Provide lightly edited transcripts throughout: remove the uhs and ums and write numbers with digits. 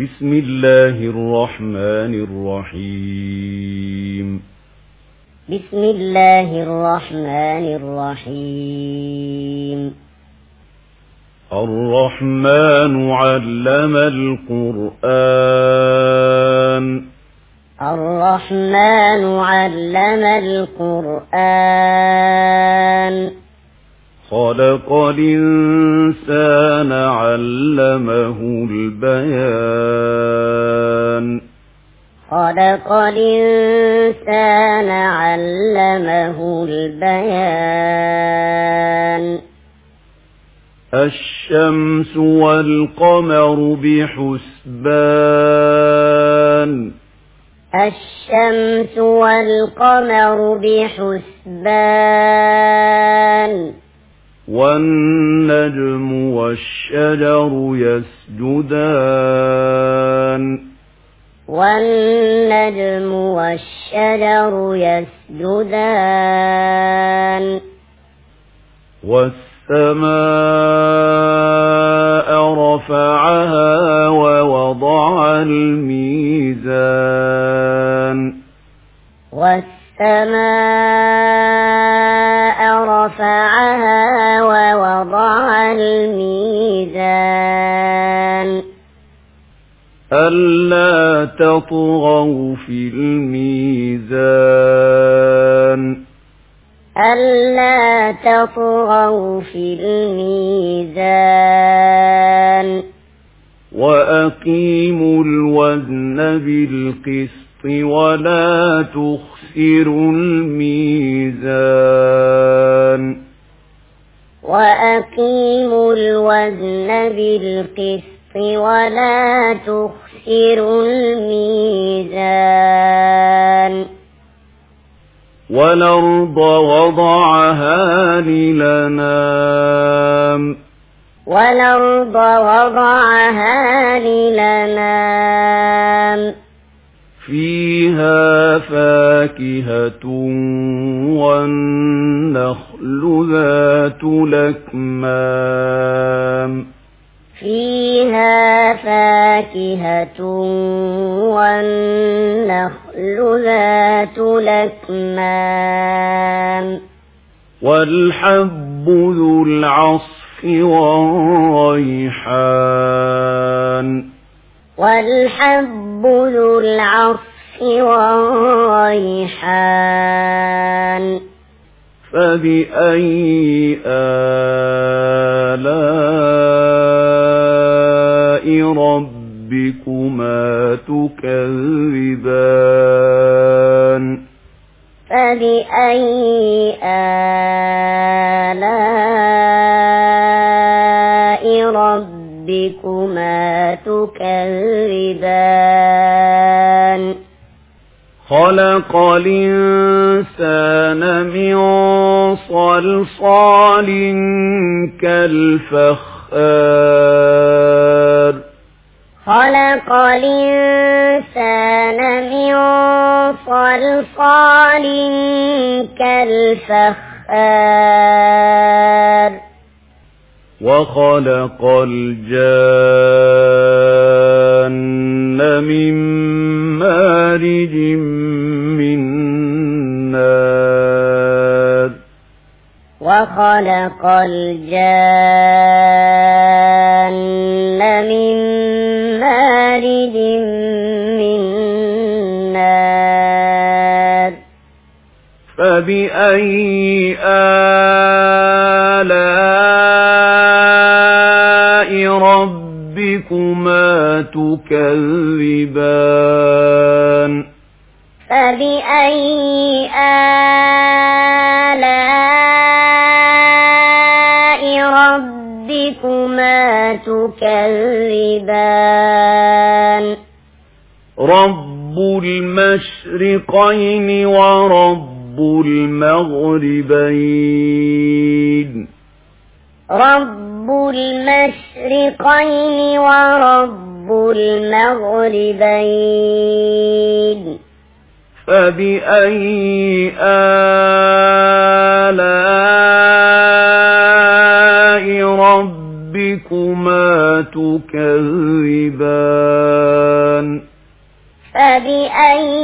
بسم الله الرحمن الرحيم بسم الله الرحمن الرحيم الرحمن علم القرآن الرحمن علم القرآن خلق الإنسان علمه البيان خلق الإنسان علمه البيان الشمس والقمر بحسبان الشمس والقمر بحسبان والنجم والشجر يسجدان والنجم والشجر يسجدان والسماء رفعها ووضع الميزان والسماء رفعها ووضع الميزان ألا تطغوا في الميزان ألا تطغوا في الميزان وأقيموا الوزن بالقسط ولا تخسروا الميزان وأقيموا الوزن بالقسط ولا تخسروا الميزان والأرض وضعها للأنام والأرض وضعها للأنام فيها فاكهة والنخل ذات الأكمام فيها فاكهة والنخل ذات الأكمام والحب ذو العصف والريحان والحب ذو العصف والريحان فبأي آلاء ربكما تكذبان فبأي آلاء ربكما تكذبان خلق الإنسان من صلصال كالفخار خلق الإنسان من صلصال كالفخار وخلق الجان من مارج من نار وخلق الجان من مارج من نار فبأي آلاء ربكما تكذبان فبأي آلاء ربكما تكذبان رب المشرقين ورب المغربين رب المشرقين ورب المغربين فبأي آلاء ربكما ربكما تكذبان فبأي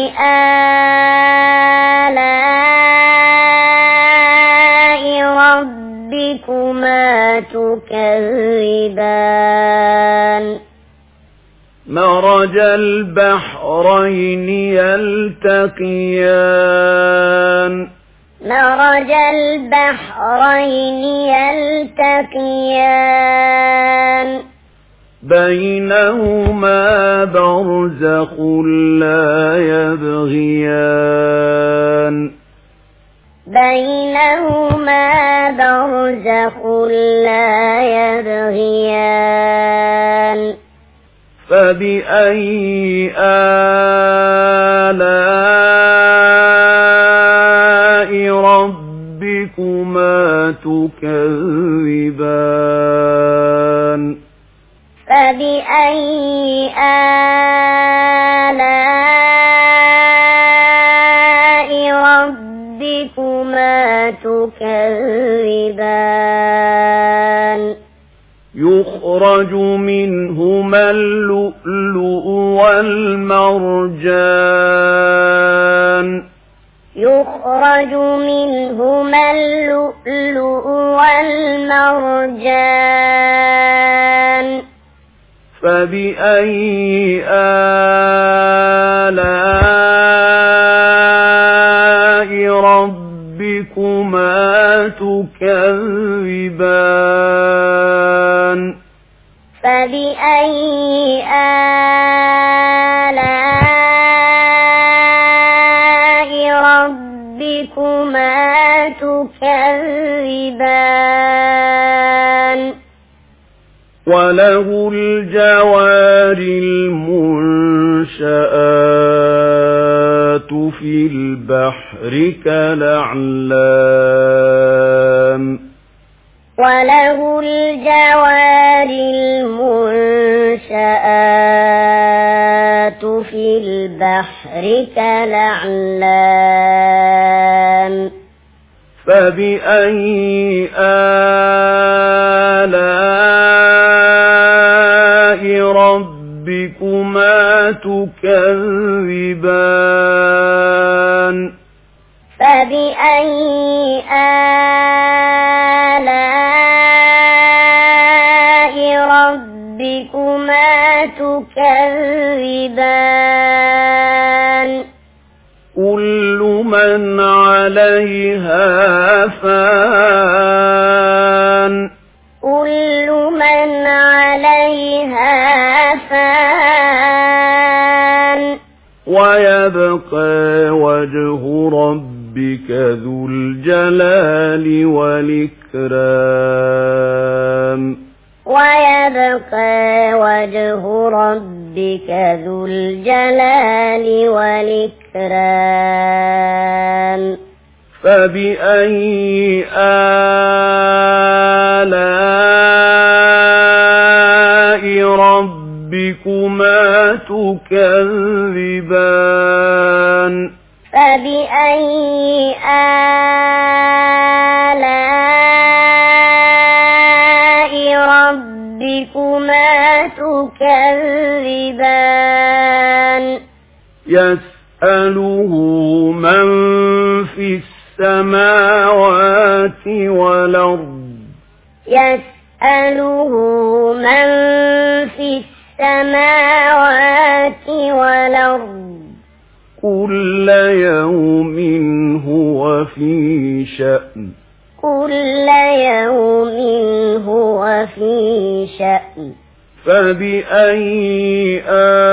آلاء ربكما تكذبان مرج البحرين يلتقيان مرج البحرين يلتقيان بينهما برزخ لا يبغيان بينهما برزخ لا يبغيان فبأي آلاء ربكما تكذبان فبأي آلاء ربكما تكذبان يخرج منهما اللؤلؤ والمرجان يخرج منهما اللؤلؤ والمرجان فبأي آلاء ربكما تكذبان فبأي آلاء ربكما تكذبان وله الجوار المنشآت في البحر كالأعلام وله الجوار المنشآت في البحر كالأعلام فبأي آلاء ربكما تكذبان فبأي آلاء ربكما تكذبان كل من عليها فان كل من عليها فان ويبقى وجه ربك ذو الجلال والإكرام ويبقى وجه ربك ذو الجلال والإكرام فبأي آلاء ربكما تكذبان فبأي آلاء ربكما تكذبان يسأله من في السماوات والأرض يسأله من في السماوات والأرض كل يوم هو في شأن كل يوم هو في شأن فبأي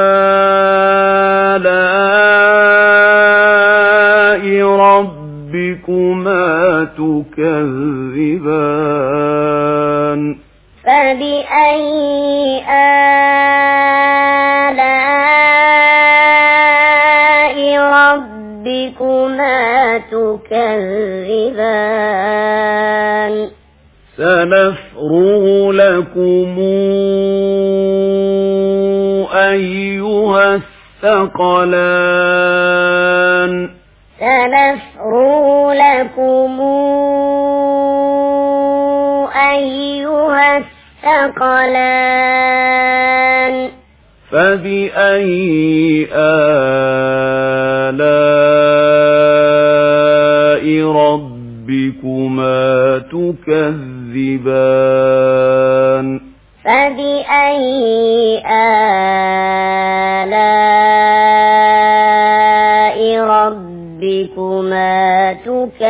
آلاء ربكما تكذبان فبأي آلاء ربكما تكذبان سنفرغ لكم أيها الثقلان سنفرغ لكم أيها الثقلان فبأي آلاء ربكما تكذبان فبأي آلاء ربكما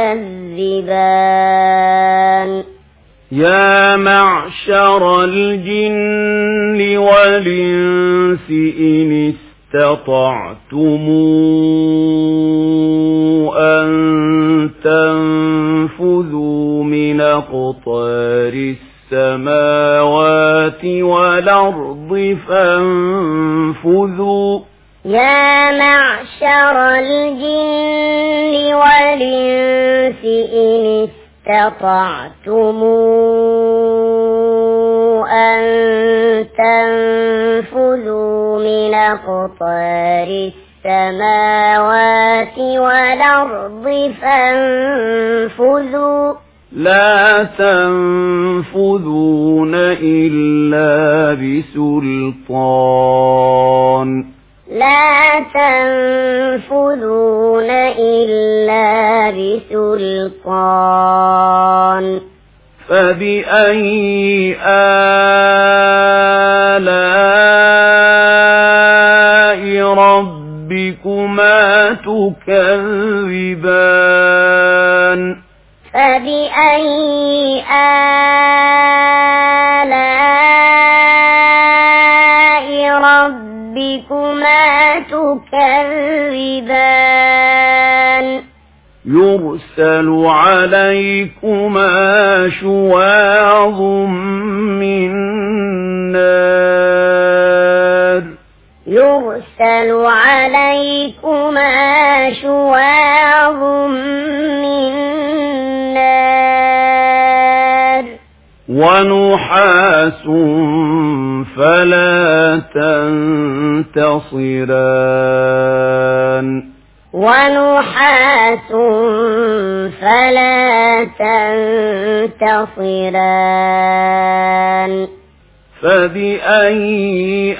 تكذبان يا معشر الجن والإنس إن استطعتم أن تنفذوا من أقطار السماوات والأرض فانفذوا يا معشر الجن والإنس إن استطعتم أن تنفذوا من أقطار السماوات والأرض فانفذوا لا تنفذون إلا بسلطان لا تنفذون إلا بسلطان فبأي آلاء ربكما تكذبان فبأي آلاء ربكما تكذبان يرسل عليكما شواظ من نار يرسل عليكما شواظ من نار ونحاس فلا تنتصران ونحاس فلا تنتصران فبأي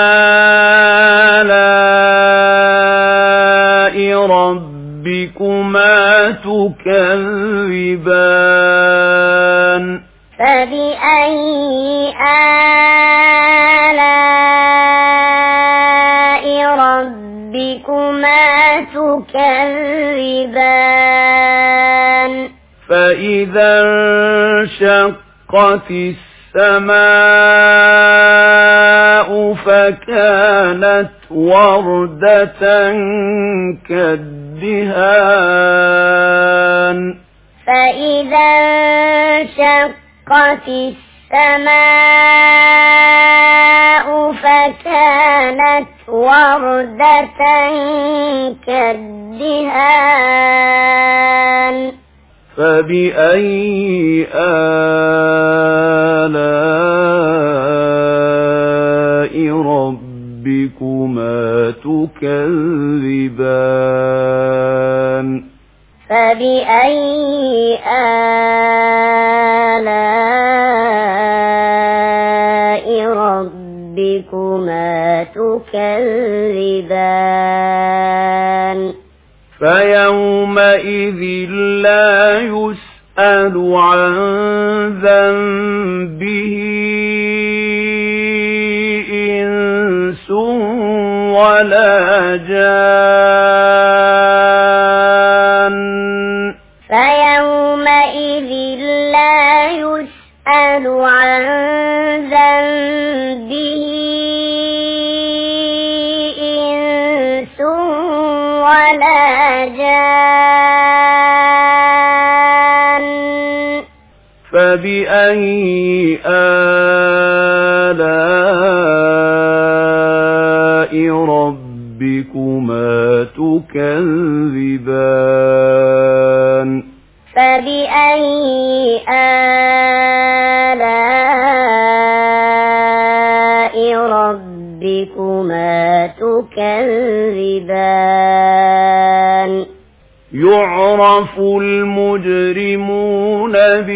آلاء ربكما تكذبان فبأي آلاء ربكما تكذبان فإذا انشقت السماء فكانت وردة كالدهان فإذا انشقت السماء فكانت وردة كالدهان فبأي آلاء ربكما تكذبان فبأي آلاء ربكما تكذبان فيومئذ لا يسأل عن ذنبه إنس ولا جان فيومئذ لا يسأل عن ذنبه إنس ولا جان فبأي آلاء ربكما تكذبان فبأي آلاء ربكما تكذبان يعرف المجرمون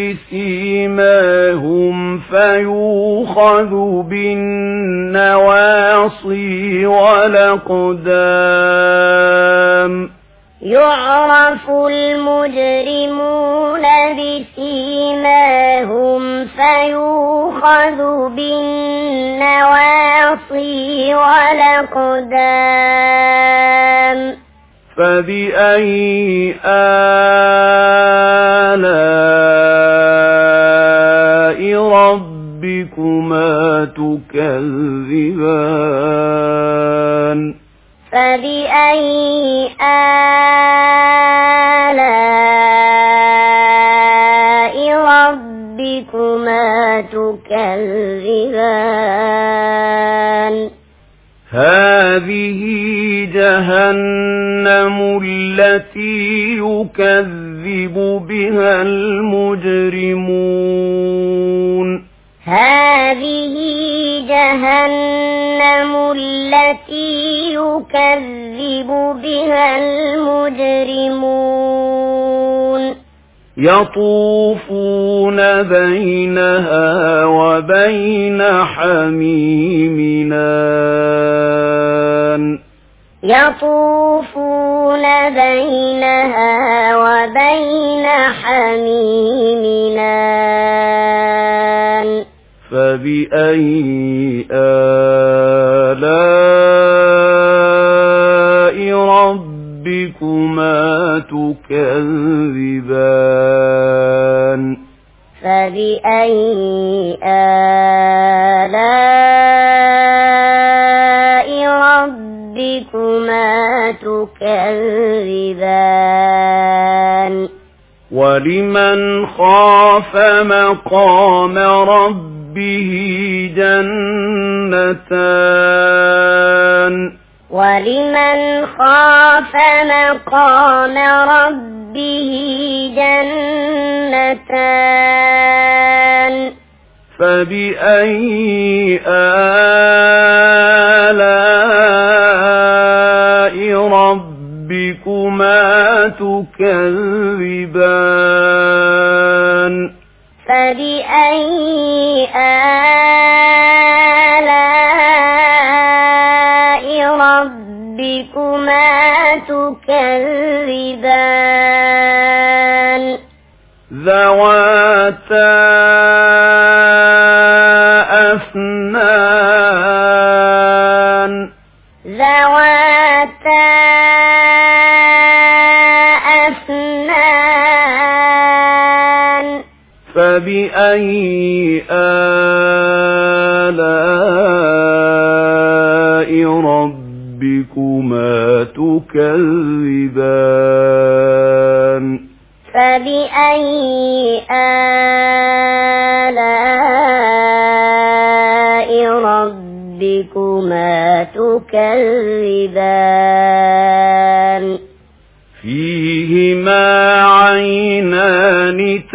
بسيماهم فيؤخذ بالنواصي والأقدام يعرف المجرمون بسيماهم فيؤخذ بالنواصي والأقدام فبأي آلاء ربكما تكذبان فبأي آلاء ربكما تكذبان هذه جهنم التي يكذب بها المجرمون هذه جهنم التي يكذب بها المجرمون يطوفون بينها وبين حميم آن يطوفون بينها وبين حميم آن فبأي آلاء ربكما تكذبان فبأي آلاء ربكما تكذبان ولمن خاف مقام ربه جنتان ولمن خاف مقام ربه جنتان فبأي آلاء ربكما تكذبان فبأي آلاء ربكما تكذبان ذواتا أفنان ذواتا أفنان فبأي آلاء ربكما تكذبان فبأي آلاء ربكما تكذبان فيهما عينان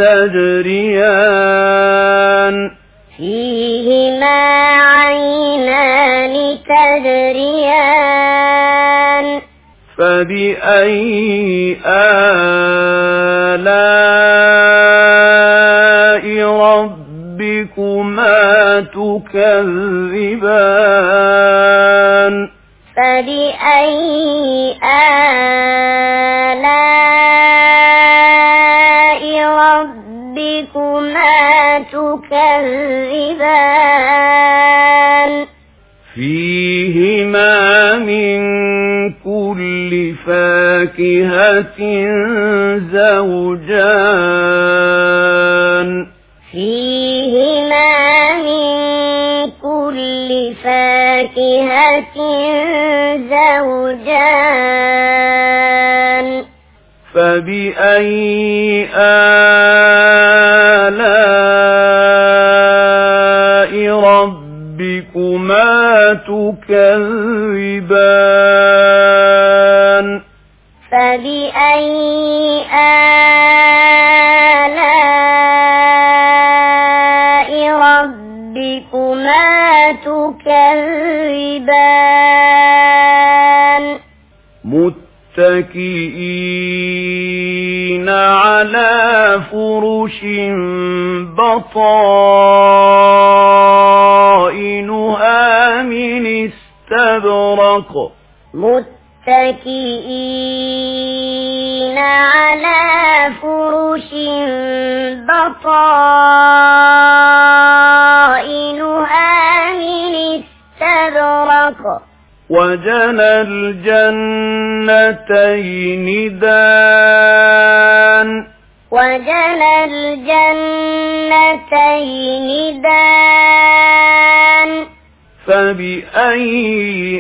تجريان فيهما عينان تجريان فبأي آلاء ربكما تكذبان فبأي آلاء ربكما تكذبان فيهما من كل فاكهة زوجان فيهما من كل فاكهة زوجان فبأي آلاء ربكما تكذبان فبأي آلاء ربكما تكذبان متكئين متكئين على فرش بطائنها من استبرق متكئين على فرش بطائنها من استبرق وجنى الجنتين دان وجنى الجنتين دان فبأي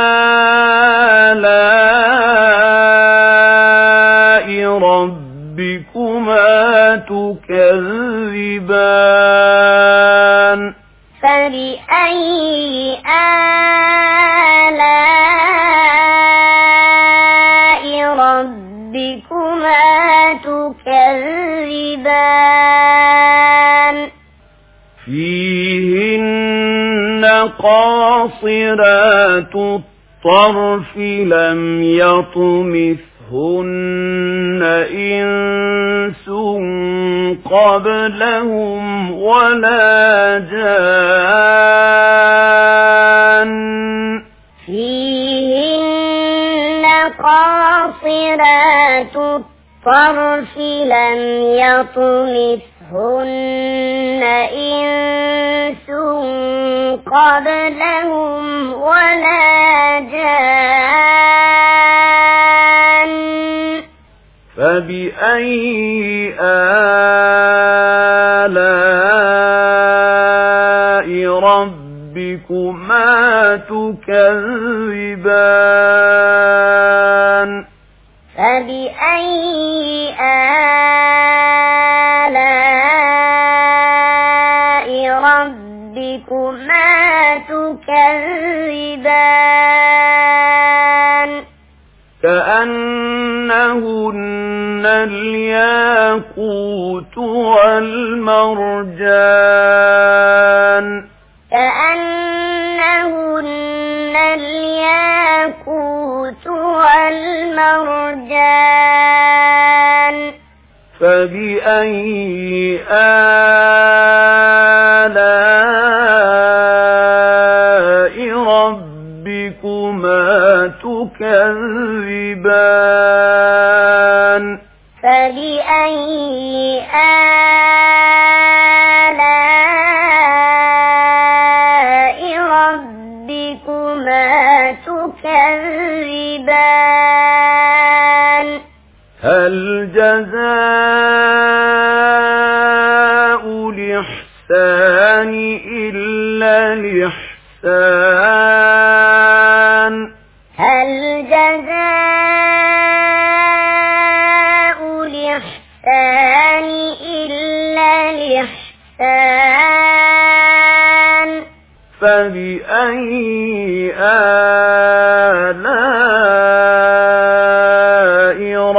آلاء ربكما تكذبان فبأي آلاء ربكما تكذبان فيهن قاصرات الطرف لم يطمثهن إنس قبلهم ولا جان فيهن قاصرات الطرف لم يطمثهن إنس قبلهم ولا جان فبأي آلاء ربكما تكذبان فبأي آلاء ربكما تكذبان كأنهن الياقوت والمرجان كأنهن الياقوت والمرجان فبأي آلاء ربكما تكذبان فبأي آلاء ربكما تكذبان هل جزاء الإحسان إلا الإحسان هل جزاء الإحسان إلا الإحسان فبأي آلاء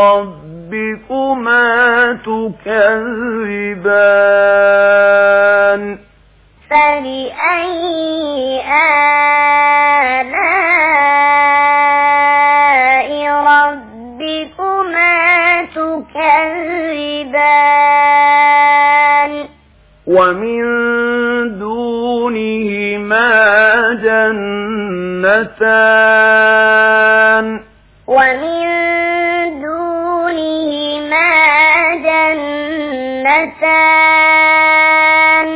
ربكما تكذبان فبأي آلاء ربكما تكذبان ومن دونهما جنتان ومن دونهما جنتان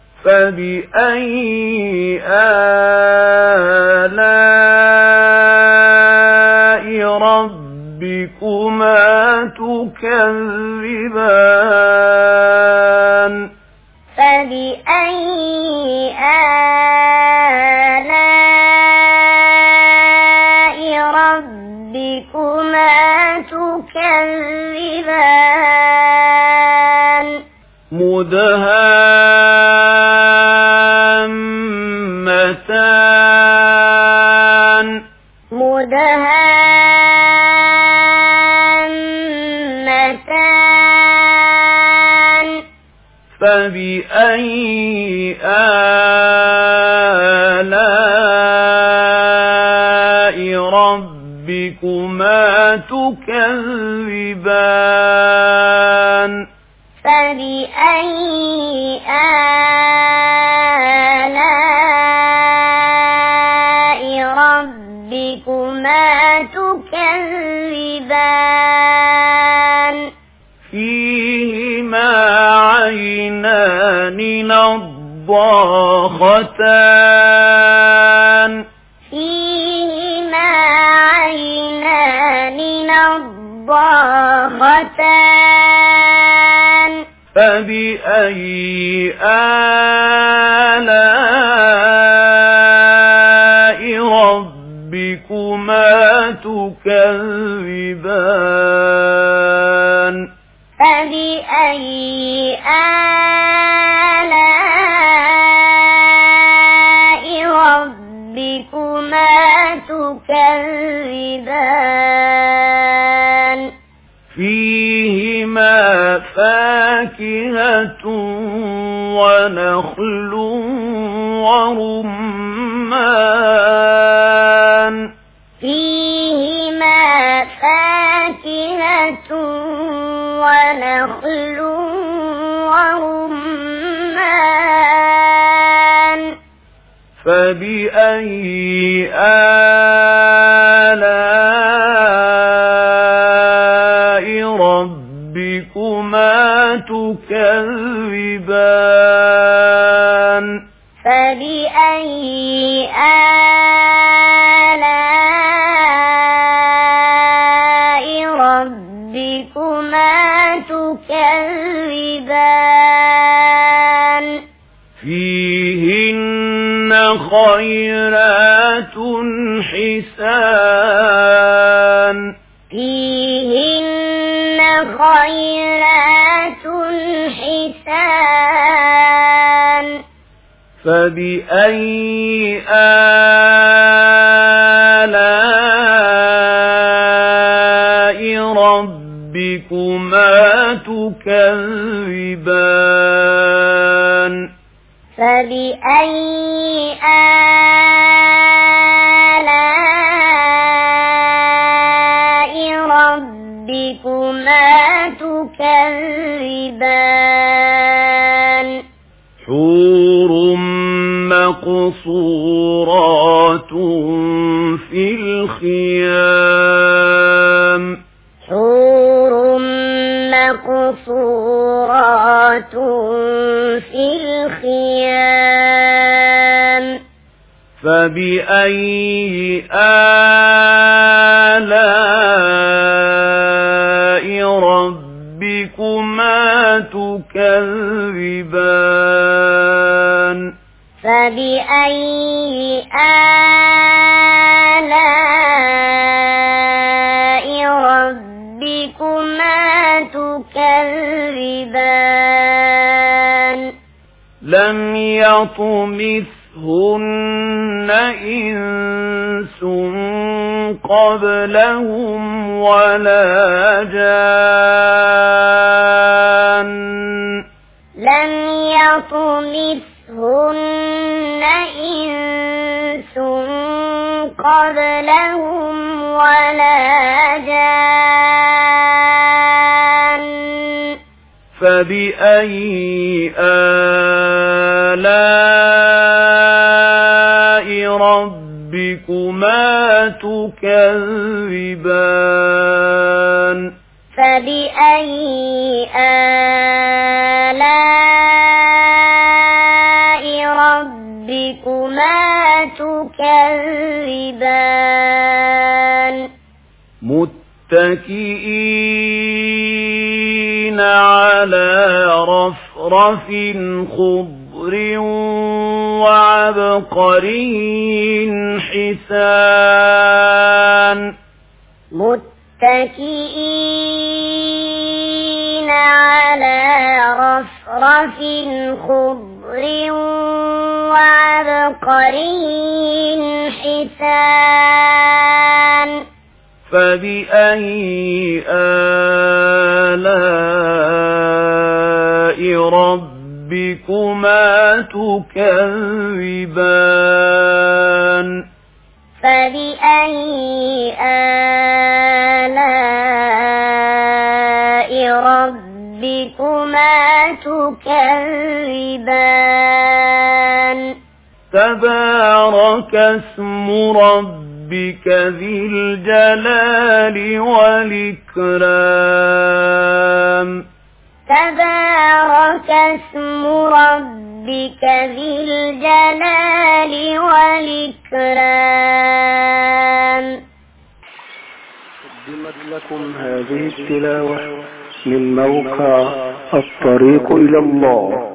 فبأي آلاء ربكما تكذبان فبأي آلاء ربكما تكذبان مدهامتان مدهامتان فبأي آلاء ربكما ربكما تكذبان فبأي آلاء ربكما تكذبان فيهما عينان نضاختان فيهما عينان نضاختان فبأي آلاء ربكما تكذبان فبأي آلاء ربكما تكذبان فيهما فاكهة ونخل ورمان فيهما فاكهة ونخل ورمان فبأي آلاء ربكما تكذبان فبأي آلاء ربكما تكذبان فيهن خيرات حسان فيهن خيرات حسان فبأي آلاء ربكما تكذبان فبأي آلاء ربكما تكذبان حور مقصورات في الخيام حور مقصورات في الخيام فبأي آلاء ربكما تكذبان فبأي آلاء ربكما تكذبان لم يطمثهن إنس قبلهم ولا جان لم يطمثهن إنس قبلهم ولا جان فبأي آلاء ربكما تكذبان فبأي آلاء ربكما تكذبان متكئين على رفرف خضر وعبقري حسان متكئين على رفرف خضر وعبقري حسان فبأي آلاء ربكما تكذبان فبأي آلاء ربكما تكذبان تبارك اسم ربك ذي الجلال والإكرام تبارك اسم ربك ذي الجلال والإكرام. قدمت لكم هذه التلاوة من موقع الطريق إلى الله.